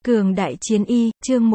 Cường đại chiến y, chương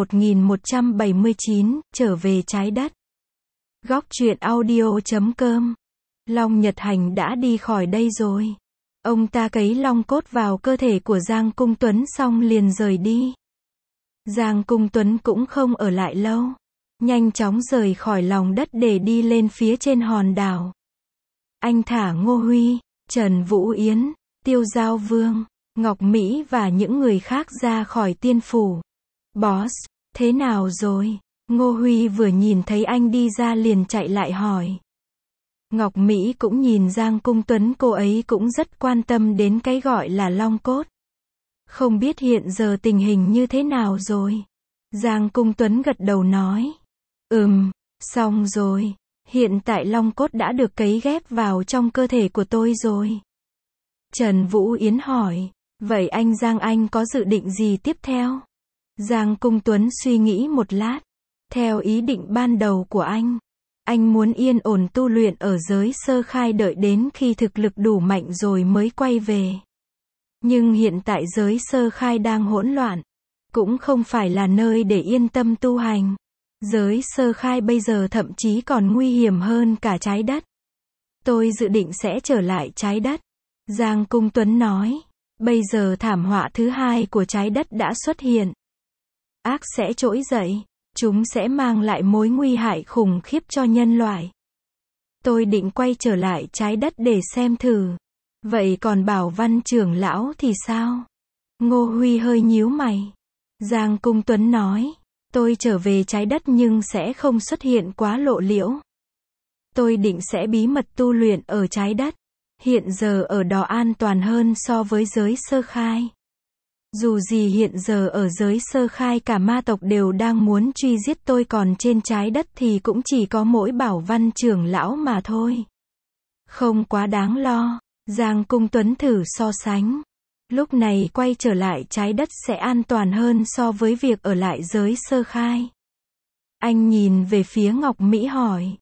1179, trở về trái đất. Góc truyện audio.com. Long Nhật Hành đã đi khỏi đây rồi. Ông ta cấy long cốt vào cơ thể của Giang Cung Tuấn xong liền rời đi. Giang Cung Tuấn cũng không ở lại lâu. Nhanh chóng rời khỏi lòng đất để đi lên phía trên hòn đảo. Anh thả Ngô Huy, Trần Vũ Yến, Tiêu Giao Vương, Ngọc Mỹ và những người khác ra khỏi tiên phủ. Boss, thế nào rồi? Ngô Huy vừa nhìn thấy anh đi ra liền chạy lại hỏi. Ngọc Mỹ cũng nhìn Giang Cung Tuấn, cô ấy cũng rất quan tâm đến cái gọi là long cốt. Không biết hiện giờ tình hình như thế nào rồi? Giang Cung Tuấn gật đầu nói. Xong rồi. Hiện tại long cốt đã được cấy ghép vào trong cơ thể của tôi rồi. Trần Vũ Yến hỏi. Vậy anh Giang, anh có dự định gì tiếp theo? Giang Cung Tuấn suy nghĩ một lát. Theo ý định ban đầu của anh muốn yên ổn tu luyện ở giới sơ khai, đợi đến khi thực lực đủ mạnh rồi mới quay về. Nhưng hiện tại giới sơ khai đang hỗn loạn, cũng không phải là nơi để yên tâm tu hành. Giới sơ khai bây giờ thậm chí còn nguy hiểm hơn cả trái đất. Tôi dự định sẽ trở lại trái đất. Giang Cung Tuấn nói. Bây giờ thảm họa thứ hai của trái đất đã xuất hiện. Ác sẽ trỗi dậy. Chúng sẽ mang lại mối nguy hại khủng khiếp cho nhân loại. Tôi định quay trở lại trái đất để xem thử. Vậy còn Bảo Văn trưởng lão thì sao? Ngô Huy hơi nhíu mày. Giang Cung Tuấn nói. Tôi trở về trái đất nhưng sẽ không xuất hiện quá lộ liễu. Tôi định sẽ bí mật tu luyện ở trái đất. Hiện giờ ở đó an toàn hơn so với giới sơ khai. Dù gì hiện giờ ở giới sơ khai cả ma tộc đều đang muốn truy giết tôi, còn trên trái đất thì cũng chỉ có mỗi Bảo Văn trưởng lão mà thôi. Không quá đáng lo. Giang Cung Tuấn thử so sánh. Lúc này quay trở lại trái đất sẽ an toàn hơn so với việc ở lại giới sơ khai. Anh nhìn về phía Ngọc Mỹ hỏi.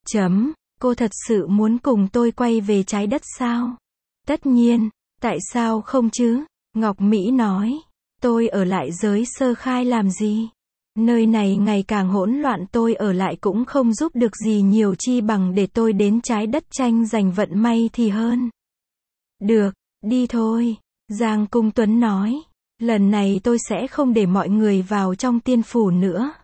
Cô thật sự muốn cùng tôi quay về trái đất sao? Tất nhiên, tại sao không chứ? Ngọc Mỹ nói. Tôi ở lại giới sơ khai làm gì? Nơi này ngày càng hỗn loạn, tôi ở lại cũng không giúp được gì nhiều, chi bằng để tôi đến trái đất tranh giành vận may thì hơn. Được, đi thôi. Giang Cung Tuấn nói. Lần này tôi sẽ không để mọi người vào trong tiên phủ nữa.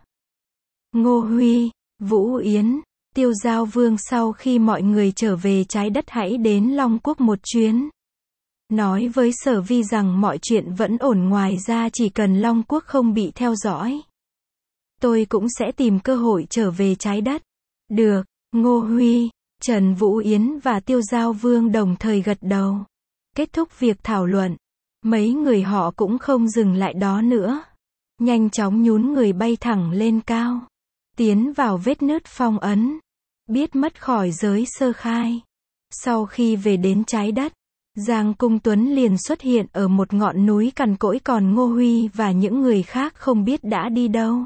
Ngô Huy, Vũ Yến, Tiêu Giao Vương, sau khi mọi người trở về trái đất hãy đến Long Quốc một chuyến. Nói với Sở Vi rằng mọi chuyện vẫn ổn, ngoài ra chỉ cần Long Quốc không bị theo dõi. Tôi cũng sẽ tìm cơ hội trở về trái đất. Được, Ngô Huy, Trần Vũ Yến và Tiêu Giao Vương đồng thời gật đầu. Kết thúc việc thảo luận, mấy người họ cũng không dừng lại đó nữa. Nhanh chóng nhún người bay thẳng lên cao. Tiến vào vết nứt phong ấn. Biết mất khỏi giới sơ khai. Sau khi về đến trái đất, Giang Cung Tuấn liền xuất hiện ở một ngọn núi cằn cỗi, còn Ngô Huy và những người khác không biết đã đi đâu.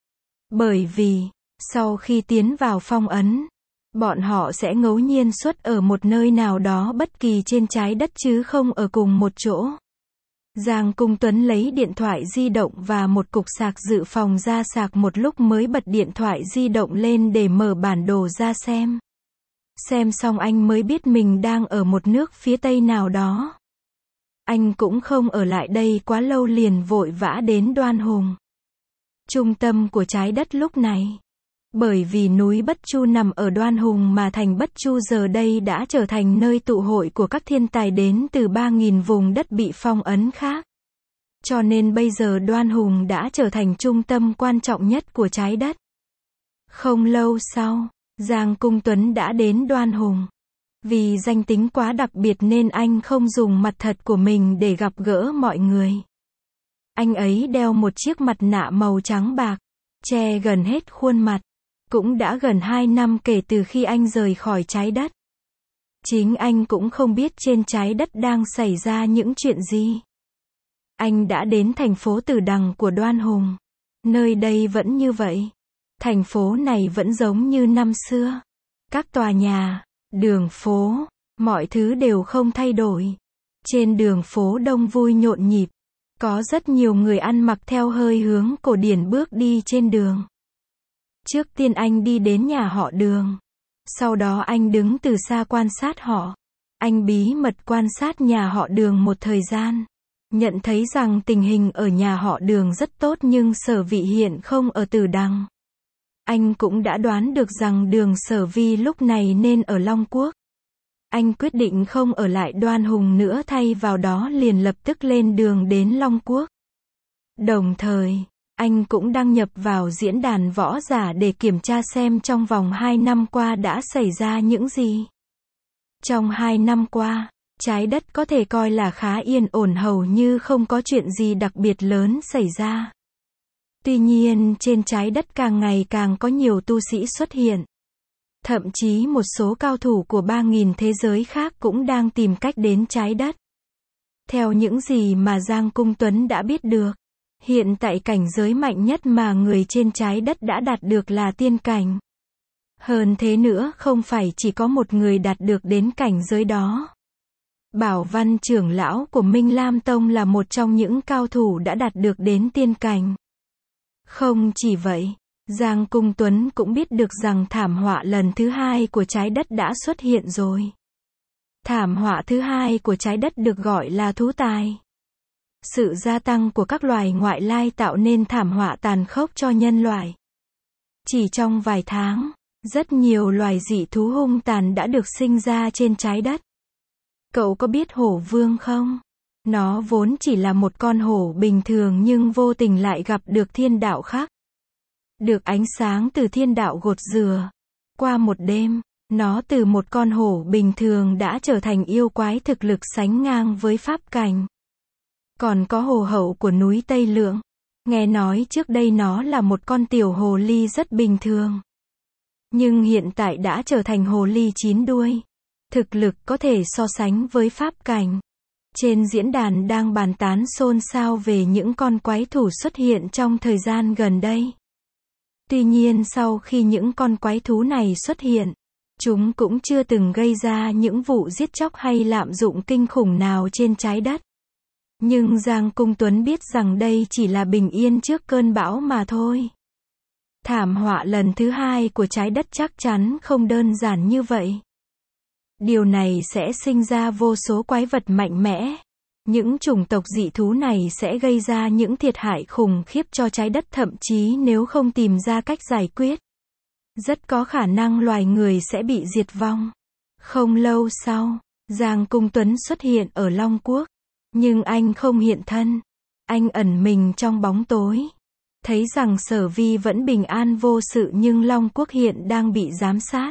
Bởi vì, sau khi tiến vào phong ấn, bọn họ sẽ ngẫu nhiên xuất ở một nơi nào đó bất kỳ trên trái đất chứ không ở cùng một chỗ. Giang Cung Tuấn lấy điện thoại di động và một cục sạc dự phòng ra sạc một lúc mới bật điện thoại di động lên để mở bản đồ ra xem. Xem xong anh mới biết mình đang ở một nước phía tây nào đó. Anh cũng không ở lại đây quá lâu liền vội vã đến Đoan Hùng, trung tâm của trái đất lúc này. Bởi vì núi Bất Chu nằm ở Đoan Hùng mà thành Bất Chu giờ đây đã trở thành nơi tụ hội của các thiên tài đến từ 3.000 vùng đất bị phong ấn khác. Cho nên bây giờ Đoan Hùng đã trở thành trung tâm quan trọng nhất của trái đất. Không lâu sau, Giang Cung Tuấn đã đến Đoan Hùng. Vì danh tính quá đặc biệt nên anh không dùng mặt thật của mình để gặp gỡ mọi người. Anh ấy đeo một chiếc mặt nạ màu trắng bạc, che gần hết khuôn mặt. Cũng đã gần 2 năm kể từ khi anh rời khỏi trái đất. Chính anh cũng không biết trên trái đất đang xảy ra những chuyện gì. Anh đã đến thành phố Tử Đằng của Đoan Hùng. Nơi đây vẫn như vậy. Thành phố này vẫn giống như năm xưa. Các tòa nhà, đường phố, mọi thứ đều không thay đổi. Trên đường phố đông vui nhộn nhịp. Có rất nhiều người ăn mặc theo hơi hướng cổ điển bước đi trên đường. Trước tiên anh đi đến nhà họ Đường. Sau đó anh đứng từ xa quan sát họ. Anh bí mật quan sát nhà họ Đường một thời gian. Nhận thấy rằng tình hình ở nhà họ Đường rất tốt nhưng Sở Vị hiện không ở Tử Đằng. Anh cũng đã đoán được rằng Đường Sở Vi lúc này nên ở Long Quốc. Anh quyết định không ở lại Đoan Hùng nữa, thay vào đó liền lập tức lên đường đến Long Quốc. Đồng thời, anh cũng đăng nhập vào diễn đàn võ giả để kiểm tra xem trong vòng 2 năm qua đã xảy ra những gì. Trong 2 năm qua, trái đất có thể coi là khá yên ổn, hầu như không có chuyện gì đặc biệt lớn xảy ra. Tuy nhiên, trên trái đất càng ngày càng có nhiều tu sĩ xuất hiện. Thậm chí một số cao thủ của 3.000 thế giới khác cũng đang tìm cách đến trái đất. Theo những gì mà Giang Cung Tuấn đã biết được, hiện tại cảnh giới mạnh nhất mà người trên trái đất đã đạt được là tiên cảnh. Hơn thế nữa, không phải chỉ có một người đạt được đến cảnh giới đó. Bảo Văn trưởng lão của Minh Lam Tông là một trong những cao thủ đã đạt được đến tiên cảnh. Không chỉ vậy, Giang Cung Tuấn cũng biết được rằng thảm họa lần thứ 2 của trái đất đã xuất hiện rồi. Thảm họa thứ 2 của trái đất được gọi là thú tài. Sự gia tăng của các loài ngoại lai tạo nên thảm họa tàn khốc cho nhân loại. Chỉ trong vài tháng, rất nhiều loài dị thú hung tàn đã được sinh ra trên trái đất. Cậu có biết hổ vương không? Nó vốn chỉ là một con hổ bình thường nhưng vô tình lại gặp được thiên đạo khác. Được ánh sáng từ thiên đạo gột rửa. Qua một đêm, nó từ một con hổ bình thường đã trở thành yêu quái thực lực sánh ngang với pháp cảnh. Còn có hồ hậu của núi Tây Lượng. Nghe nói trước đây nó là một con tiểu hồ ly rất bình thường. Nhưng hiện tại đã trở thành hồ ly 9 đuôi. Thực lực có thể so sánh với pháp cảnh. Trên diễn đàn đang bàn tán xôn xao về những con quái thú xuất hiện trong thời gian gần đây. Tuy nhiên sau khi những con quái thú này xuất hiện, chúng cũng chưa từng gây ra những vụ giết chóc hay lạm dụng kinh khủng nào trên trái đất. Nhưng Giang Cung Tuấn biết rằng đây chỉ là bình yên trước cơn bão mà thôi. Thảm họa lần thứ 2 của trái đất chắc chắn không đơn giản như vậy. Điều này sẽ sinh ra vô số quái vật mạnh mẽ. Những chủng tộc dị thú này sẽ gây ra những thiệt hại khủng khiếp cho trái đất, thậm chí nếu không tìm ra cách giải quyết, rất có khả năng loài người sẽ bị diệt vong. Không lâu sau, Giang Cung Tuấn xuất hiện ở Long Quốc. Nhưng anh không hiện thân. Anh ẩn mình trong bóng tối. Thấy rằng Sở Vi vẫn bình an vô sự nhưng Long Quốc hiện đang bị giám sát.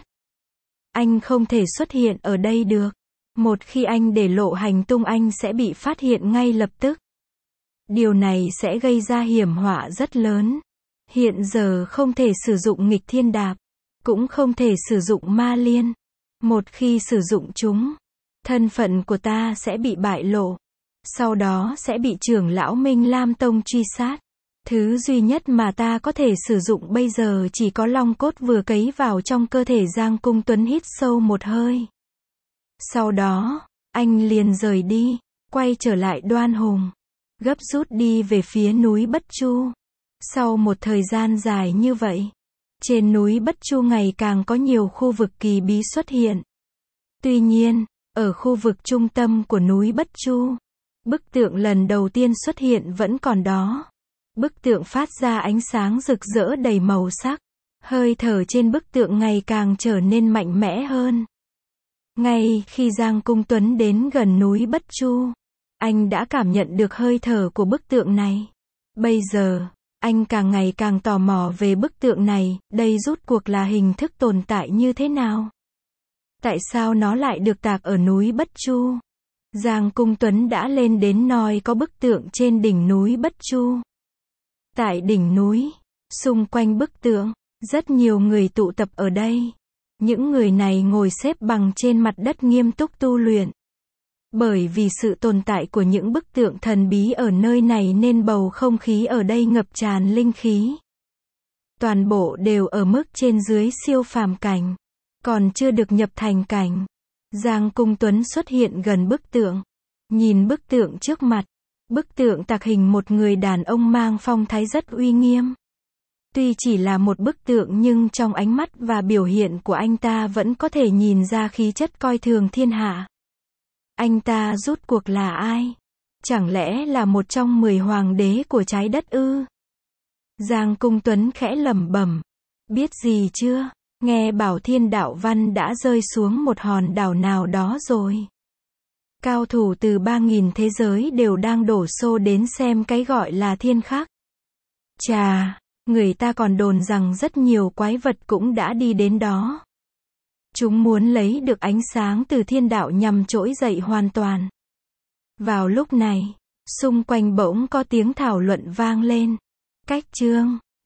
Anh không thể xuất hiện ở đây được. Một khi anh để lộ hành tung anh sẽ bị phát hiện ngay lập tức. Điều này sẽ gây ra hiểm họa rất lớn. Hiện giờ không thể sử dụng nghịch thiên đạp. Cũng không thể sử dụng ma liên. Một khi sử dụng chúng, thân phận của ta sẽ bị bại lộ. Sau đó sẽ bị trưởng lão Minh Lam Tông truy sát. Thứ duy nhất mà ta có thể sử dụng bây giờ chỉ có long cốt vừa cấy vào trong cơ thể. Giang Cung Tuấn hít sâu một hơi. Sau đó, anh liền rời đi, quay trở lại Đoan Hùng. Gấp rút đi về phía núi Bất Chu. Sau một thời gian dài như vậy, trên núi Bất Chu ngày càng có nhiều khu vực kỳ bí xuất hiện. Tuy nhiên, ở khu vực trung tâm của núi Bất Chu, bức tượng lần đầu tiên xuất hiện vẫn còn đó. Bức tượng phát ra ánh sáng rực rỡ đầy màu sắc. Hơi thở trên bức tượng ngày càng trở nên mạnh mẽ hơn. Ngay khi Giang Cung Tuấn đến gần núi Bất Chu, anh đã cảm nhận được hơi thở của bức tượng này. Bây giờ, anh càng ngày càng tò mò về bức tượng này, đây rốt cuộc là hình thức tồn tại như thế nào? Tại sao nó lại được tạc ở núi Bất Chu? Giang Cung Tuấn đã lên đến nơi có bức tượng trên đỉnh núi Bất Chu. Tại đỉnh núi, xung quanh bức tượng, rất nhiều người tụ tập ở đây. Những người này ngồi xếp bằng trên mặt đất nghiêm túc tu luyện. Bởi vì sự tồn tại của những bức tượng thần bí ở nơi này nên bầu không khí ở đây ngập tràn linh khí. Toàn bộ đều ở mức trên dưới siêu phàm cảnh, còn chưa được nhập thành cảnh. Giang Cung Tuấn xuất hiện gần bức tượng, nhìn bức tượng trước mặt, Bức tượng tạc hình một người đàn ông mang phong thái rất uy nghiêm. Tuy chỉ là một bức tượng nhưng trong ánh mắt và biểu hiện của anh ta vẫn có thể nhìn ra khí chất coi thường thiên hạ. Anh ta rút cuộc là ai? Chẳng lẽ là một trong 10 hoàng đế của trái đất ư? Giang Cung Tuấn khẽ lẩm bẩm. Biết gì chưa? Nghe bảo Thiên Đạo Văn đã rơi xuống một hòn đảo nào đó rồi. Cao thủ từ 3.000 thế giới đều đang đổ xô đến xem cái gọi là thiên khắc. Chà, người ta còn đồn rằng rất nhiều quái vật cũng đã đi đến đó. Chúng muốn lấy được ánh sáng từ thiên đạo nhằm trỗi dậy hoàn toàn. Vào lúc này, xung quanh bỗng có tiếng thảo luận vang lên. Cách chương